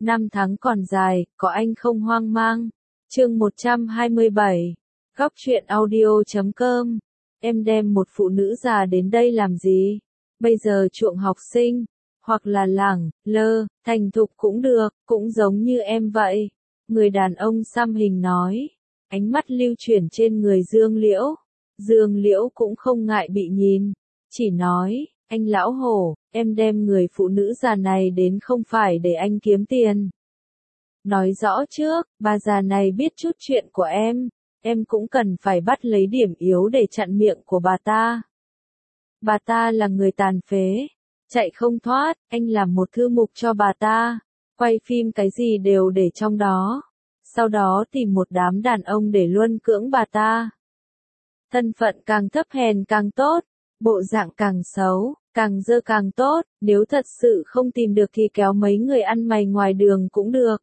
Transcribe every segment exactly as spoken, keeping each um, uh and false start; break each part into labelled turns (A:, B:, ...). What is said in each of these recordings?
A: Năm tháng còn dài, có anh không hoang mang. Chương một trăm hai mươi bảy. Góc truyện audio chấm com. Em đem một phụ nữ già đến đây làm gì? Bây giờ chuộng học sinh, hoặc là lẳng, lơ, thành thục cũng được, cũng giống như em vậy. Người đàn ông xăm hình nói. Ánh mắt lưu chuyển trên người Dương Liễu. Dương Liễu cũng không ngại bị nhìn. Chỉ nói, anh lão hổ, em đem người phụ nữ già này đến không phải để anh kiếm tiền. Nói rõ trước, bà già này biết chút chuyện của em, em cũng cần phải bắt lấy điểm yếu để chặn miệng của bà ta. Bà ta là người tàn phế, chạy không thoát, anh làm một thư mục cho bà ta, quay phim cái gì đều để trong đó. Sau đó tìm một đám đàn ông để luân cưỡng bà ta. Thân phận càng thấp hèn càng tốt, bộ dạng càng xấu, càng dơ càng tốt, nếu thật sự không tìm được thì kéo mấy người ăn mày ngoài đường cũng được.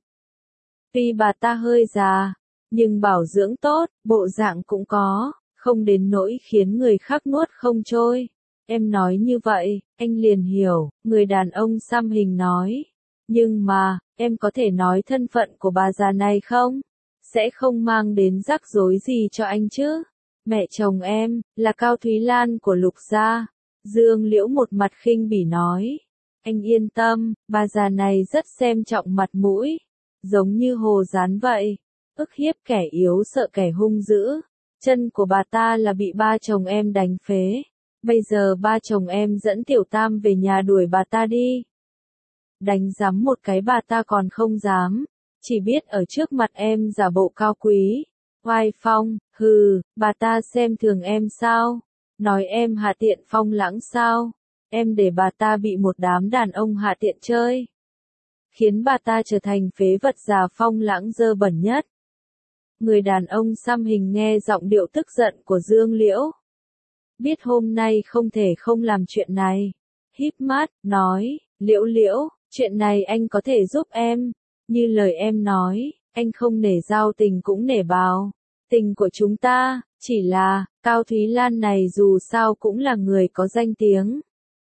A: Tuy bà ta hơi già, nhưng bảo dưỡng tốt, bộ dạng cũng có, không đến nỗi khiến người khác nuốt không trôi. Em nói như vậy, anh liền hiểu, người đàn ông xăm hình nói. Nhưng mà, em có thể nói thân phận của bà già này không? Sẽ không mang đến rắc rối gì cho anh chứ? Mẹ chồng em, là Cao Thúy Lan của Lục gia. Dương Liễu một mặt khinh bỉ nói. Anh yên tâm, bà già này rất xem trọng mặt mũi. Giống như hồ dán vậy. Ức hiếp kẻ yếu sợ kẻ hung dữ. Chân của bà ta là bị ba chồng em đánh phế. Bây giờ ba chồng em dẫn Tiểu Tam về nhà đuổi bà ta đi. Đánh giám một cái bà ta còn không dám. Chỉ biết ở trước mặt em giả bộ cao quý. Oai phong, hừ, bà ta xem thường em sao? Nói em hạ tiện phong lãng sao? Em để bà ta bị một đám đàn ông hạ tiện chơi. Khiến bà ta trở thành phế vật già phong lãng dơ bẩn nhất. Người đàn ông xăm hình nghe giọng điệu tức giận của Dương Liễu. Biết hôm nay không thể không làm chuyện này. Híp mắt, nói, Liễu Liễu, chuyện này anh có thể giúp em. Như lời em nói, anh không nể giao tình cũng nể bào. Tình của chúng ta, chỉ là, Cao Thúy Lan này dù sao cũng là người có danh tiếng.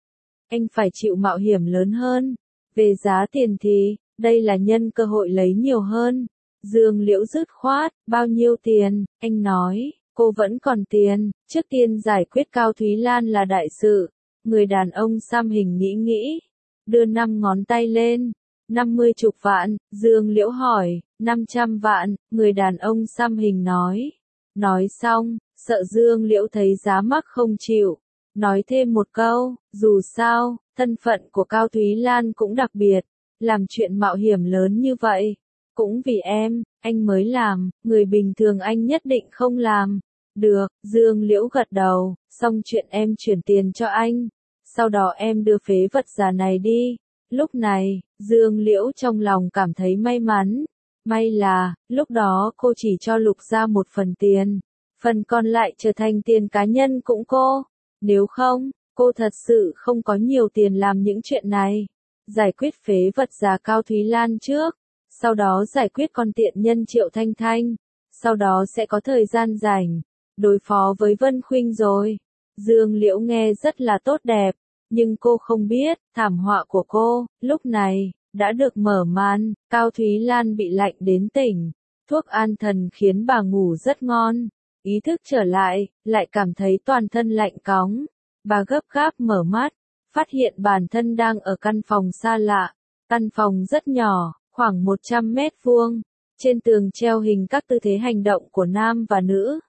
A: Anh phải chịu mạo hiểm lớn hơn. Về giá tiền thì, đây là nhân cơ hội lấy nhiều hơn. Dương Liễu dứt khoát, bao nhiêu tiền, anh nói, cô vẫn còn tiền, trước tiên giải quyết Cao Thúy Lan là đại sự. Người đàn ông xăm hình nghĩ nghĩ, đưa năm ngón tay lên. năm mươi chục vạn, Dương Liễu hỏi, năm trăm vạn, người đàn ông xăm hình nói. Nói xong, sợ Dương Liễu thấy giá mắc không chịu. Nói thêm một câu, dù sao, thân phận của Cao Thúy Lan cũng đặc biệt, làm chuyện mạo hiểm lớn như vậy. Cũng vì em, anh mới làm, người bình thường anh nhất định không làm. Được, Dương Liễu gật đầu, xong chuyện em chuyển tiền cho anh. Sau đó em đưa phế vật già này đi. Lúc này, Dương Liễu trong lòng cảm thấy may mắn. May là, lúc đó cô chỉ cho Lục gia một phần tiền. Phần còn lại trở thành tiền cá nhân cũng cô. Nếu không, cô thật sự không có nhiều tiền làm những chuyện này. Giải quyết phế vật già Cao Thúy Lan trước. Sau đó giải quyết con tiện nhân Triệu Thanh Thanh. Sau đó sẽ có thời gian rảnh. Đối phó với Vân Khuynh rồi. Dương Liễu nghe rất là tốt đẹp. Nhưng cô không biết, thảm họa của cô, lúc này, đã được mở màn. Cao Thúy Lan bị lạnh đến tỉnh. Thuốc an thần khiến bà ngủ rất ngon. Ý thức trở lại, lại cảm thấy toàn thân lạnh cóng. Bà gấp gáp mở mắt, phát hiện bản thân đang ở căn phòng xa lạ. Căn phòng rất nhỏ, khoảng một trăm mét vuông. Trên tường treo hình các tư thế hành động của nam và nữ.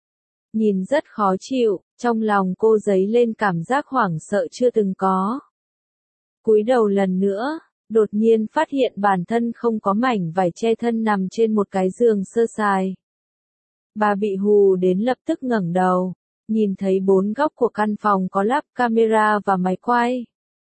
A: Nhìn rất khó chịu, trong lòng cô dấy lên cảm giác hoảng sợ chưa từng có. Cúi đầu lần nữa, đột nhiên phát hiện bản thân không có mảnh vải che thân nằm trên một cái giường sơ sài. Bà bị hù đến lập tức ngẩng đầu, nhìn thấy bốn góc của căn phòng có lắp camera và máy quay.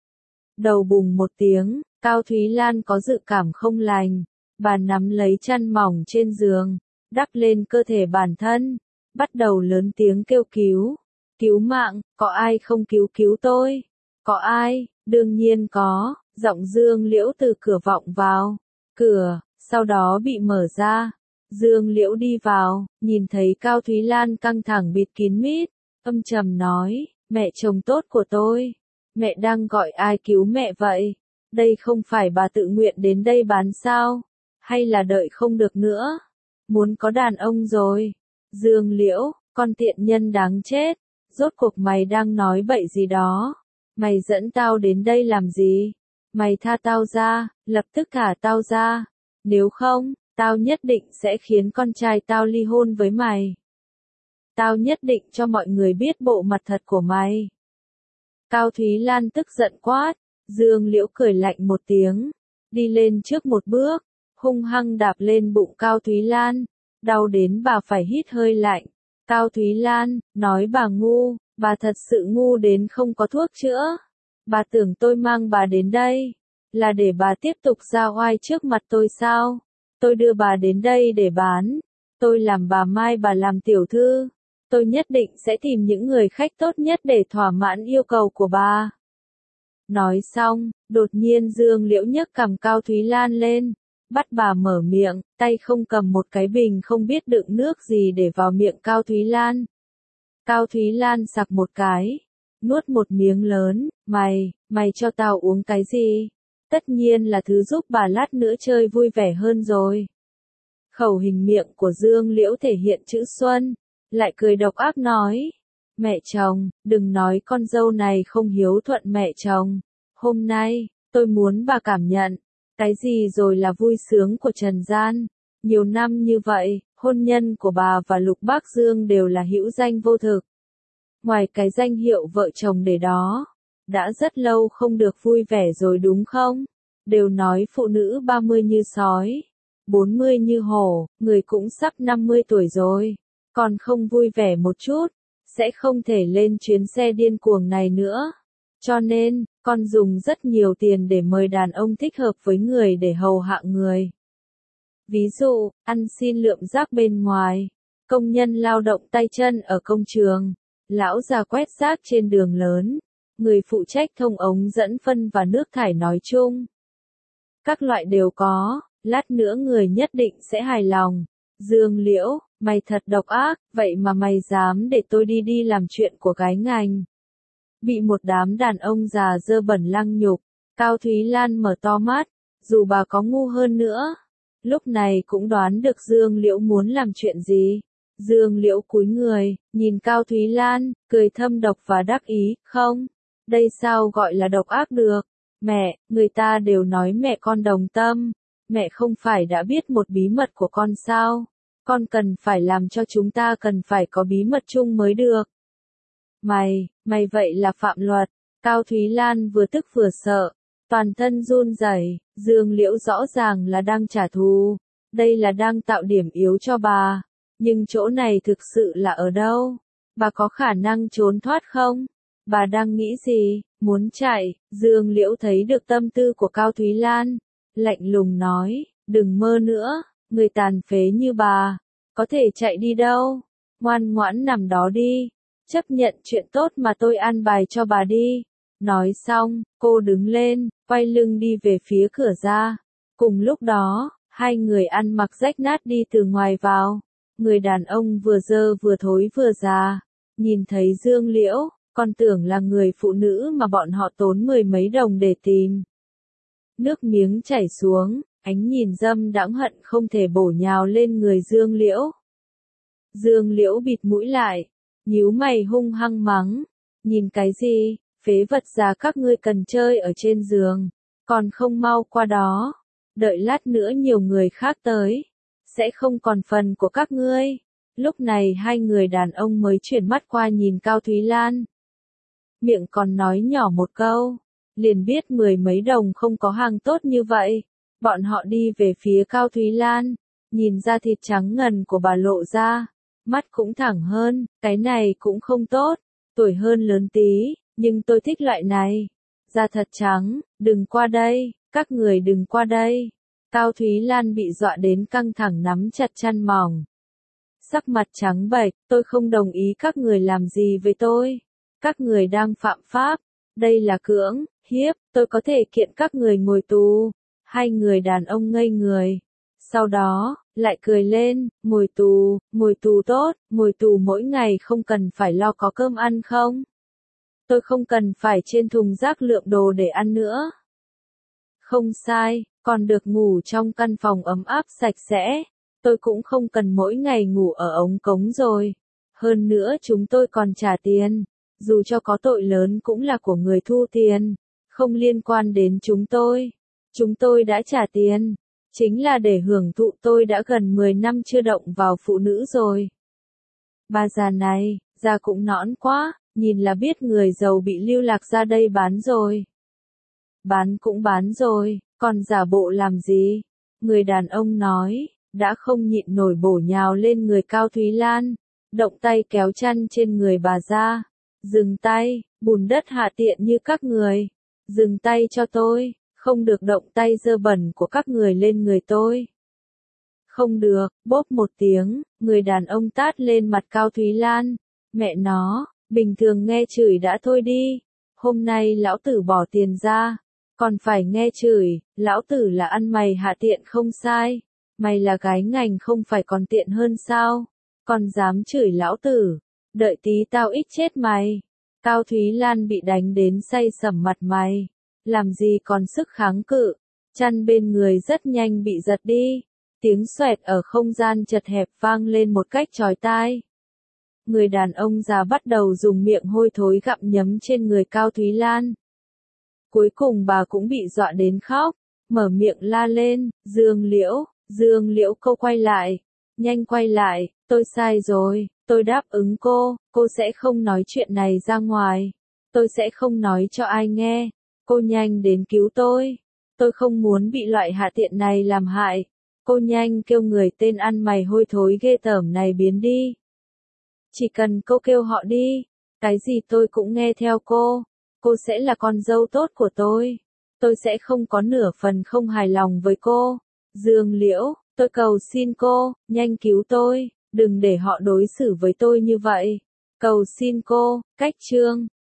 A: Đầu bùng một tiếng, Cao Thúy Lan có dự cảm không lành, bà nắm lấy chăn mỏng trên giường, đắp lên cơ thể bản thân, bắt đầu lớn tiếng kêu cứu. Cứu mạng, có ai không cứu cứu tôi? Có ai? Đương nhiên có, giọng Dương Liễu từ cửa vọng vào. Cửa, sau đó bị mở ra. Dương Liễu đi vào, nhìn thấy Cao Thúy Lan căng thẳng bịt kín mít, âm trầm nói, mẹ chồng tốt của tôi. Mẹ đang gọi ai cứu mẹ vậy? Đây không phải bà tự nguyện đến đây bán sao? Hay là đợi không được nữa? Muốn có đàn ông rồi. Dương Liễu, con tiện nhân đáng chết. Rốt cuộc mày đang nói bậy gì đó? Mày dẫn tao đến đây làm gì? Mày tha tao ra, lập tức thả tao ra. Nếu không, tao nhất định sẽ khiến con trai tao ly hôn với mày. Tao nhất định cho mọi người biết bộ mặt thật của mày. Cao Thúy Lan tức giận quát. Dương Liễu cười lạnh một tiếng, đi lên trước một bước, hung hăng đạp lên bụng Cao Thúy Lan, đau đến bà phải hít hơi lạnh. Cao Thúy Lan, nói bà ngu, bà thật sự ngu đến không có thuốc chữa. Bà tưởng tôi mang bà đến đây, là để bà tiếp tục ra oai trước mặt tôi sao? Tôi đưa bà đến đây để bán, tôi làm bà Mai bà làm tiểu thư, tôi nhất định sẽ tìm những người khách tốt nhất để thỏa mãn yêu cầu của bà. Nói xong, đột nhiên Dương Liễu nhấc cằm Cao Thúy Lan lên, bắt bà mở miệng, tay không cầm một cái bình không biết đựng nước gì để vào miệng Cao Thúy Lan. Cao Thúy Lan sặc một cái, nuốt một miếng lớn, mày, mày cho tao uống cái gì? Tất nhiên là thứ giúp bà lát nữa chơi vui vẻ hơn rồi. Khẩu hình miệng của Dương Liễu thể hiện chữ Xuân, lại cười độc ác nói. Mẹ chồng, đừng nói con dâu này không hiếu thuận mẹ chồng. Hôm nay, tôi muốn bà cảm nhận, cái gì rồi là vui sướng của trần gian. Nhiều năm như vậy, hôn nhân của bà và Lục Bác Dương đều là hữu danh vô thực. Ngoài cái danh hiệu vợ chồng để đó, đã rất lâu không được vui vẻ rồi đúng không? Đều nói phụ nữ ba mươi như sói, bốn mươi như hổ, người cũng sắp năm mươi tuổi rồi, còn không vui vẻ một chút, sẽ không thể lên chuyến xe điên cuồng này nữa. Cho nên, con dùng rất nhiều tiền để mời đàn ông thích hợp với người để hầu hạ người. Ví dụ, ăn xin lượm rác bên ngoài, công nhân lao động tay chân ở công trường, lão già quét rác trên đường lớn, người phụ trách thông ống dẫn phân và nước thải nói chung. Các loại đều có, lát nữa người nhất định sẽ hài lòng. Dương Liễu, mày thật độc ác, vậy mà mày dám để tôi đi đi làm chuyện của gái ngành. Bị một đám đàn ông già dơ bẩn lăng nhục, Cao Thúy Lan mở to mắt, dù bà có ngu hơn nữa, lúc này cũng đoán được Dương Liễu muốn làm chuyện gì. Dương Liễu cúi người, nhìn Cao Thúy Lan, cười thâm độc và đắc ý, không, đây sao gọi là độc ác được. Mẹ, người ta đều nói mẹ con đồng tâm, mẹ không phải đã biết một bí mật của con sao? Con cần phải làm cho chúng ta cần phải có bí mật chung mới được. Mày, mày vậy là phạm luật. Cao Thúy Lan vừa tức vừa sợ, toàn thân run rẩy. Dương Liễu rõ ràng là đang trả thù, đây là đang tạo điểm yếu cho bà. Nhưng chỗ này thực sự là ở đâu? Bà có khả năng trốn thoát không? Bà đang nghĩ gì? Muốn chạy? Dương Liễu thấy được tâm tư của Cao Thúy Lan, lạnh lùng nói, đừng mơ nữa, người tàn phế như bà, có thể chạy đi đâu? Ngoan ngoãn nằm đó đi, chấp nhận chuyện tốt mà tôi an bài cho bà đi. Nói xong, cô đứng lên, quay lưng đi về phía cửa ra. Cùng lúc đó, hai người ăn mặc rách nát đi từ ngoài vào. Người đàn ông vừa dơ vừa thối vừa già, nhìn thấy Dương Liễu, còn tưởng là người phụ nữ mà bọn họ tốn mười mấy đồng để tìm. Nước miếng chảy xuống, ánh nhìn dâm đãng hận không thể bổ nhào lên người Dương Liễu. Dương Liễu bịt mũi lại, nhíu mày hung hăng mắng, nhìn cái gì, phế vật già các ngươi cần chơi ở trên giường, còn không mau qua đó, đợi lát nữa nhiều người khác tới, sẽ không còn phần của các ngươi. Lúc này hai người đàn ông mới chuyển mắt qua nhìn Cao Thúy Lan. Miệng còn nói nhỏ một câu, liền biết mười mấy đồng không có hàng tốt như vậy. Bọn họ đi về phía Cao Thúy Lan, nhìn da thịt trắng ngần của bà lộ ra, mắt cũng thẳng hơn, cái này cũng không tốt, tuổi hơn lớn tí, nhưng tôi thích loại này. Da thật trắng, đừng qua đây, các người đừng qua đây. Cao Thúy Lan bị dọa đến căng thẳng nắm chặt chăn mỏng. Sắc mặt trắng bệch, tôi không đồng ý các người làm gì với tôi. Các người đang phạm pháp, đây là cưỡng, hiếp, tôi có thể kiện các người ngồi tù. Hai người đàn ông ngây người. Sau đó, lại cười lên, ngồi tù, ngồi tù tốt, ngồi tù mỗi ngày không cần phải lo có cơm ăn không? Tôi không cần phải trên thùng rác lượm đồ để ăn nữa. Không sai, còn được ngủ trong căn phòng ấm áp sạch sẽ. Tôi cũng không cần mỗi ngày ngủ ở ống cống rồi. Hơn nữa chúng tôi còn trả tiền. Dù cho có tội lớn cũng là của người thu tiền. Không liên quan đến chúng tôi. Chúng tôi đã trả tiền. Chính là để hưởng thụ. Tôi đã gần mười năm chưa động vào phụ nữ rồi. Bà già này, già cũng nõn quá, nhìn là biết người giàu bị lưu lạc ra đây bán rồi. Bán cũng bán rồi, còn giả bộ làm gì? Người đàn ông nói, đã không nhịn nổi bổ nhào lên người Cao Thúy Lan, động tay kéo chăn trên người bà ra. Dừng tay, bùn đất hạ tiện như các người. Dừng tay cho tôi, không được động tay dơ bẩn của các người lên người tôi. Không được, bốp một tiếng, người đàn ông tát lên mặt Cao Thúy Lan. Mẹ nó, bình thường nghe chửi đã thôi đi. Hôm nay lão tử bỏ tiền ra, còn phải nghe chửi, lão tử là ăn mày hạ tiện không sai. Mày là gái ngành không phải còn tiện hơn sao? Còn dám chửi lão tử, đợi tí tao ích chết mày. Cao Thúy Lan bị đánh đến say sẩm mặt mày. Làm gì còn sức kháng cự, chăn bên người rất nhanh bị giật đi. Tiếng xoẹt ở không gian chật hẹp vang lên một cách chói tai. Người đàn ông già bắt đầu dùng miệng hôi thối gặm nhấm trên người Cao Thúy Lan. Cuối cùng bà cũng bị dọa đến khóc, mở miệng la lên, Dương Liễu, Dương Liễu cô quay lại, nhanh quay lại, tôi sai rồi, tôi đáp ứng cô, cô sẽ không nói chuyện này ra ngoài, tôi sẽ không nói cho ai nghe, cô nhanh đến cứu tôi, tôi không muốn bị loại hạ tiện này làm hại, cô nhanh kêu người tên ăn mày hôi thối ghê tởm này biến đi. Chỉ cần cô kêu họ đi, cái gì tôi cũng nghe theo cô. Cô sẽ là con dâu tốt của tôi. Tôi sẽ không có nửa phần không hài lòng với cô. Dương Liễu, tôi cầu xin cô, nhanh cứu tôi, đừng để họ đối xử với tôi như vậy. Cầu xin cô, cách chương.